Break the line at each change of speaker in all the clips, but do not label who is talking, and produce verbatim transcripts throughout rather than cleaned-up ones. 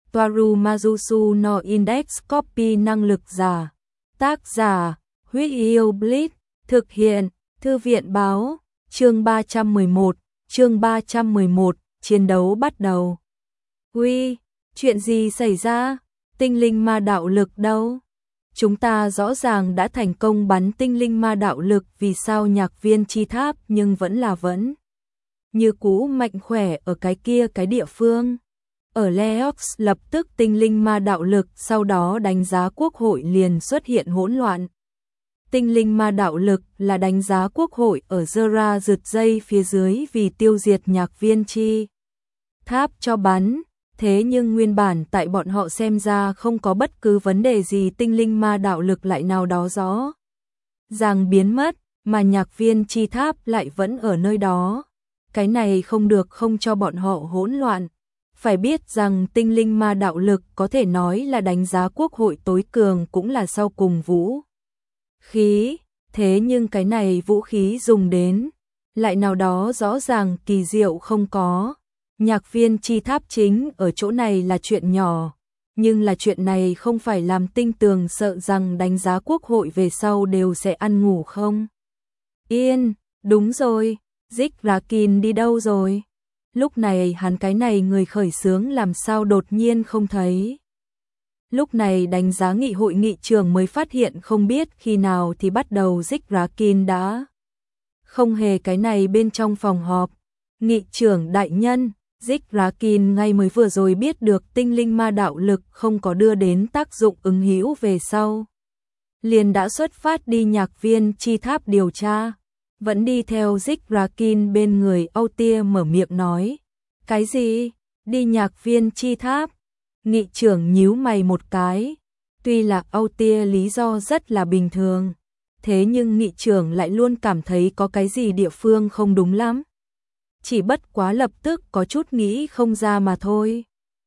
Toaru Majusu no Index Copy năng lực giả. Tác giả, Huyết Yêu Blitz, thực hiện, Thư viện báo, chương ba trăm mười một, chương ba trăm mười một, chiến đấu bắt đầu. Uy, chuyện gì xảy ra? Tinh linh ma đạo lực đâu? Chúng ta rõ ràng đã thành công bắn tinh linh ma đạo lực, vì sao nhạc viên chi tháp nhưng vẫn là vẫn như cũ mạnh khỏe ở cái kia cái địa phương. Ở Leox lập tức tinh linh ma đạo lực, sau đó đánh giá quốc hội liền xuất hiện hỗn loạn. Tinh linh ma đạo lực là đánh giá quốc hội ở Zera rượt dây phía dưới vì tiêu diệt nhạc viên chi tháp cho bắn. Thế nhưng nguyên bản tại bọn họ xem ra không có bất cứ vấn đề gì, tinh linh ma đạo lực lại nào đó rõ ràng biến mất, mà nhạc viên chi tháp lại vẫn ở nơi đó. Cái này không được không cho bọn họ hỗn loạn. Phải biết rằng tinh linh ma đạo lực có thể nói là đánh giá quốc hội tối cường, cũng là sau cùng vũ khí. Thế nhưng cái này vũ khí dùng đến lại nào đó rõ ràng kỳ diệu không có. Nhạc viên chi tháp chính ở chỗ này là chuyện nhỏ, nhưng là chuyện này không phải làm tinh tường sợ rằng đánh giá quốc hội về sau đều sẽ ăn ngủ không yên. Đúng rồi, Zicrakin đi đâu rồi? Lúc này hắn cái này người khởi xướng làm sao đột nhiên không thấy. Lúc này đánh giá nghị hội nghị trường mới phát hiện không biết khi nào thì bắt đầu Zicrakin đã không hề cái này bên trong phòng họp. Nghị trưởng đại nhân, Zicrakin ngay mới vừa rồi biết được tinh linh ma đạo lực không có đưa đến tác dụng ứng hữu về sau, liền đã xuất phát đi nhạc viên chi tháp điều tra. Vẫn đi theo Zicrakin bên người, Âu Tia mở miệng nói. Cái gì? Đi nhạc viên chi tháp? Nghị trưởng nhíu mày một cái. Tuy là Âu Tia lý do rất là bình thường, thế nhưng nghị trưởng lại luôn cảm thấy có cái gì địa phương không đúng lắm. Chỉ bất quá lập tức có chút nghĩ không ra mà thôi.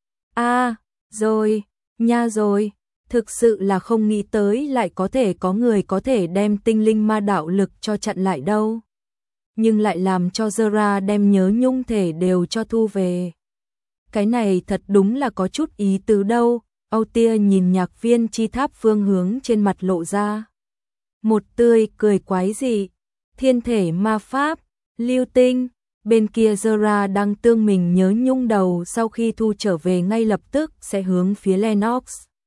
À, rồi, nha rồi. Thực sự là không nghĩ tới lại có thể có người có thể đem tinh linh ma đạo lực cho chặn lại đâu. Nhưng lại làm cho Zera đem nhớ nhung thể đều cho thu về. Cái này thật đúng là có chút ý tứ đâu. Âu Tia nhìn nhạc viên chi tháp phương hướng trên mặt lộ ra một tươi cười quái dị. Thiên thể ma pháp, lưu tinh. Bên kia Zera đang tương mình nhớ nhung đầu, sau khi thu trở về ngay lập tức sẽ hướng phía Lennox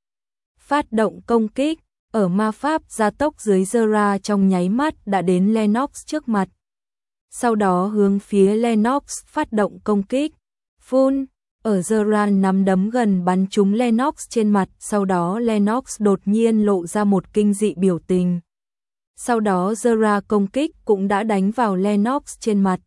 phát động công kích. Ở ma pháp gia tốc dưới, Zera trong nháy mắt đã đến Lennox trước mặt. Sau đó hướng phía Lennox phát động công kích. Phun, ở Zera nắm đấm gần bắn trúng Lennox trên mặt, sau đó Lennox đột nhiên lộ ra một kinh dị biểu tình. Sau đó Zera công kích cũng đã đánh vào Lennox trên mặt.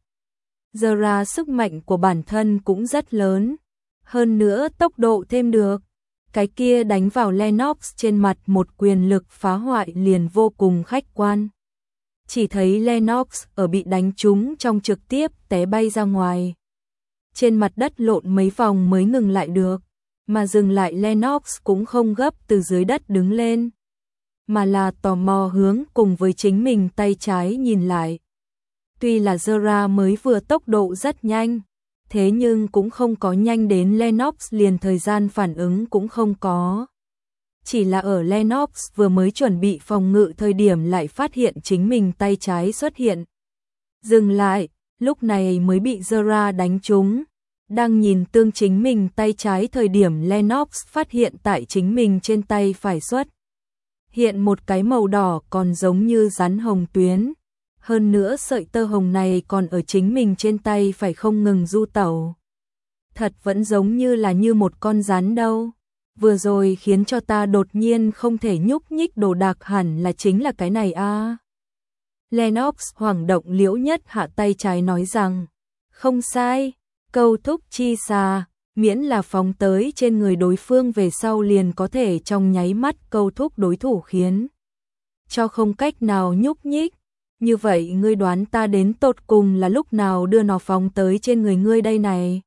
Zera sức mạnh của bản thân cũng rất lớn, hơn nữa tốc độ thêm được. Cái kia đánh vào Lennox trên mặt một quyền lực phá hoại liền vô cùng khách quan. Chỉ thấy Lennox ở bị đánh trúng trong trực tiếp té bay ra ngoài. Trên mặt đất lộn mấy vòng mới ngừng lại được, mà dừng lại Lennox cũng không gấp từ dưới đất đứng lên, mà là tò mò hướng cùng với chính mình tay trái nhìn lại. Tuy là Zera mới vừa tốc độ rất nhanh, thế nhưng cũng không có nhanh đến Lennox liền thời gian phản ứng cũng không có. Chỉ là ở Lennox vừa mới chuẩn bị phòng ngự thời điểm lại phát hiện chính mình tay trái xuất hiện. Dừng lại, lúc này mới bị Zera đánh trúng. Đang nhìn tương chính mình tay trái thời điểm Lennox phát hiện tại chính mình trên tay phải xuất hiện một cái màu đỏ còn giống như rắn hồng tuyến. Hơn nữa sợi tơ hồng này còn ở chính mình trên tay phải không ngừng du tẩu. Thật vẫn giống như là như một con rắn đâu. Vừa rồi khiến cho ta đột nhiên không thể nhúc nhích đồ đạc hẳn là chính là cái này a. À. Lennox hoảng động liễu nhất hạ tay trái nói rằng, không sai, câu thúc chi xà, miễn là phóng tới trên người đối phương về sau liền có thể trong nháy mắt câu thúc đối thủ khiến cho không cách nào nhúc nhích. Như vậy ngươi đoán ta đến tột cùng là lúc nào đưa nó phóng tới trên người ngươi đây này?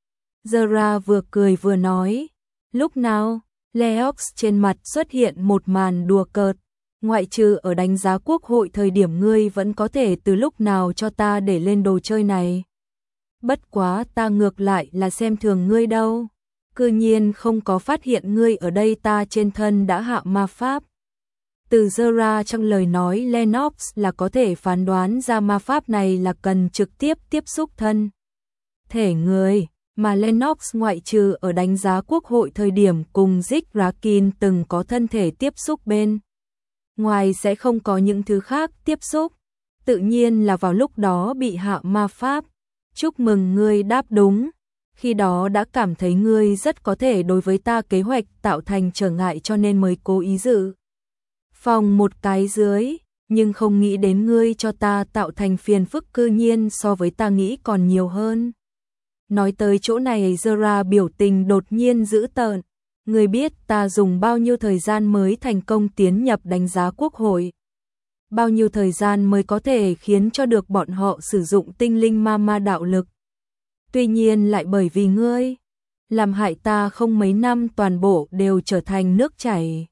Zera vừa cười vừa nói. Lúc nào? Leox trên mặt xuất hiện một màn đùa cợt. Ngoại trừ ở đánh giá quốc hội thời điểm, ngươi vẫn có thể từ lúc nào cho ta để lên đồ chơi này. Bất quá ta ngược lại là xem thường ngươi đâu. cư nhiên không có phát hiện ngươi ở đây, ta trên thân đã hạ ma pháp. Từ Zora trong lời nói Lennox là có thể phán đoán ra ma pháp này là cần trực tiếp tiếp xúc thân thể người, mà Lennox ngoại trừ ở đánh giá quốc hội thời điểm cùng Rick Rakin từng có thân thể tiếp xúc bên ngoài sẽ không có những thứ khác tiếp xúc, tự nhiên là vào lúc đó bị hạ ma pháp. Chúc mừng ngươi đáp đúng, khi đó đã cảm thấy ngươi rất có thể đối với ta kế hoạch tạo thành trở ngại cho nên mới cố ý dự phòng một cái dưới, nhưng không nghĩ đến ngươi cho ta tạo thành phiền phức cư nhiên so với ta nghĩ còn nhiều hơn. Nói tới chỗ này Zora biểu tình đột nhiên dữ tợn, ngươi biết ta dùng bao nhiêu thời gian mới thành công tiến nhập đánh giá quốc hội? Bao nhiêu thời gian mới có thể khiến cho được bọn họ sử dụng tinh linh ma ma đạo lực? Tuy nhiên lại bởi vì ngươi, làm hại ta không mấy năm toàn bộ đều trở thành nước chảy.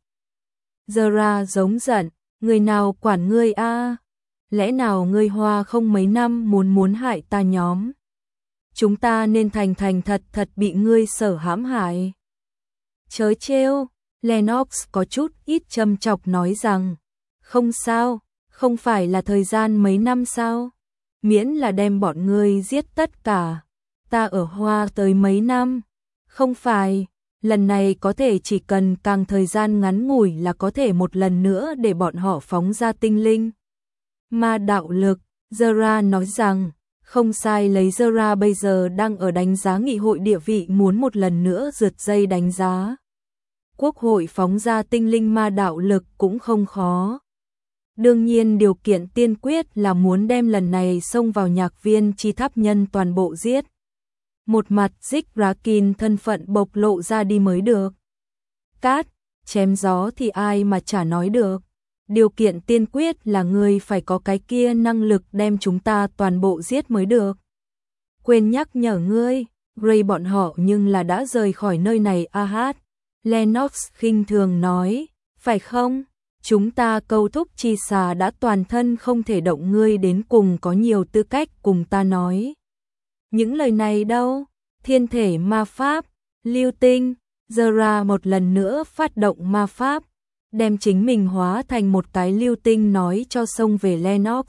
Zora giống giận, người nào quản ngươi a? À? Lẽ nào ngươi hoa không mấy năm muốn muốn hại ta nhóm? Chúng ta nên thành thành thật thật bị ngươi sở hãm hại. Chớ trêu, Lennox có chút ít châm chọc nói rằng, không sao, không phải là thời gian mấy năm sao? Miễn là đem bọn ngươi giết tất cả. Ta ở hoa tới mấy năm? Không phải, lần này có thể chỉ cần càng thời gian ngắn ngủi là có thể một lần nữa để bọn họ phóng ra tinh linh ma đạo lực. Zora nói rằng, không sai, lấy Zora bây giờ đang ở đánh giá nghị hội địa vị, muốn một lần nữa rượt dây đánh giá quốc hội phóng ra tinh linh ma đạo lực cũng không khó. Đương nhiên điều kiện tiên quyết là muốn đem lần này xông vào nhạc viên chi tháp nhân toàn bộ giết. Một mặt Rick Rakin thân phận bộc lộ ra đi mới được. Cát, chém gió thì ai mà chả nói được. Điều kiện tiên quyết là ngươi phải có cái kia năng lực đem chúng ta toàn bộ giết mới được. Quên nhắc nhở ngươi, Gray bọn họ nhưng là đã rời khỏi nơi này a hát. Lennox khinh thường nói, phải không? Chúng ta câu thúc chi xà đã toàn thân không thể động, ngươi đến cùng có nhiều tư cách cùng ta nói những lời này đâu. Thiên thể ma pháp, lưu tinh. Zora một lần nữa phát động ma pháp, đem chính mình hóa thành một cái lưu tinh nói cho xông về Lennox.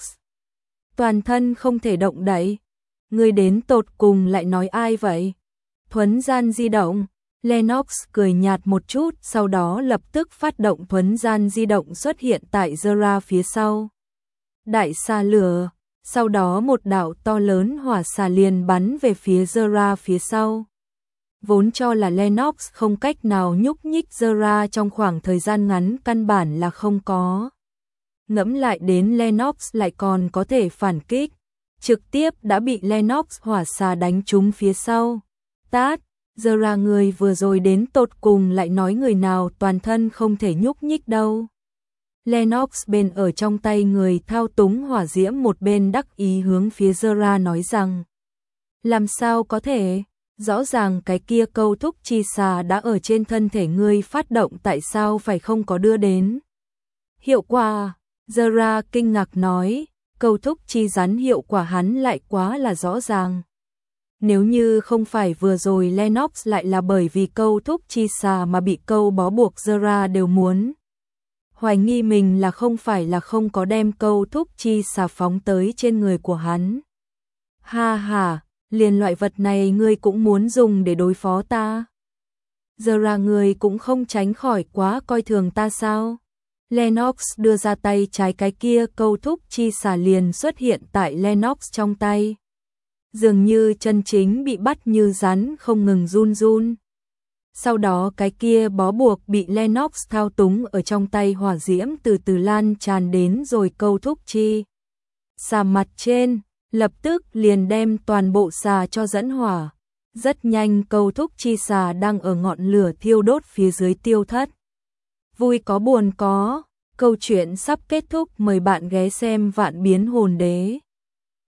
Toàn thân không thể động đậy. Ngươi đến tột cùng lại nói ai vậy? Thuấn gian di động. Lennox cười nhạt một chút, sau đó lập tức phát động thuấn gian di động xuất hiện tại Zora phía sau. Đại xà lửa, sau đó một đạo to lớn hỏa xà liền bắn về phía Zora phía sau. Vốn cho là Lennox không cách nào nhúc nhích Zora trong khoảng thời gian ngắn căn bản là không có. Ngẫm lại đến Lennox lại còn có thể phản kích, trực tiếp đã bị Lennox hỏa xà đánh trúng phía sau. Tát, Zora người vừa rồi đến tột cùng lại nói người nào toàn thân không thể nhúc nhích đâu. Lennox bên ở trong tay người thao túng hỏa diễm một bên đắc ý hướng phía Zora nói rằng, làm sao có thể? Rõ ràng cái kia câu thúc chi xà đã ở trên thân thể ngươi phát động, tại sao phải không có đưa đến hiệu quả? Zora kinh ngạc nói, câu thúc chi rắn hiệu quả hắn lại quá là rõ ràng. Nếu như không phải vừa rồi Lennox lại là bởi vì câu thúc chi xà mà bị câu bó buộc, Zora đều muốn hoài nghi mình là không phải là không có đem câu thúc chi xà phóng tới trên người của hắn. Ha ha, liền loại vật này ngươi cũng muốn dùng để đối phó ta? Zora ngươi cũng không tránh khỏi quá coi thường ta sao? Lennox đưa ra tay trái, cái kia câu thúc chi xà liền xuất hiện tại Lennox trong tay. Dường như chân chính bị bắt như rắn không ngừng run run. Sau đó cái kia bó buộc bị Lennox thao túng ở trong tay, hỏa diễm từ từ lan tràn đến rồi câu thúc chi xà mặt trên, lập tức liền đem toàn bộ xà cho dẫn hỏa. Rất nhanh câu thúc chi xà đang ở ngọn lửa thiêu đốt phía dưới tiêu thất. Vui có buồn có, câu chuyện sắp kết thúc, mời bạn ghé xem Vạn Biến Hồn Đế.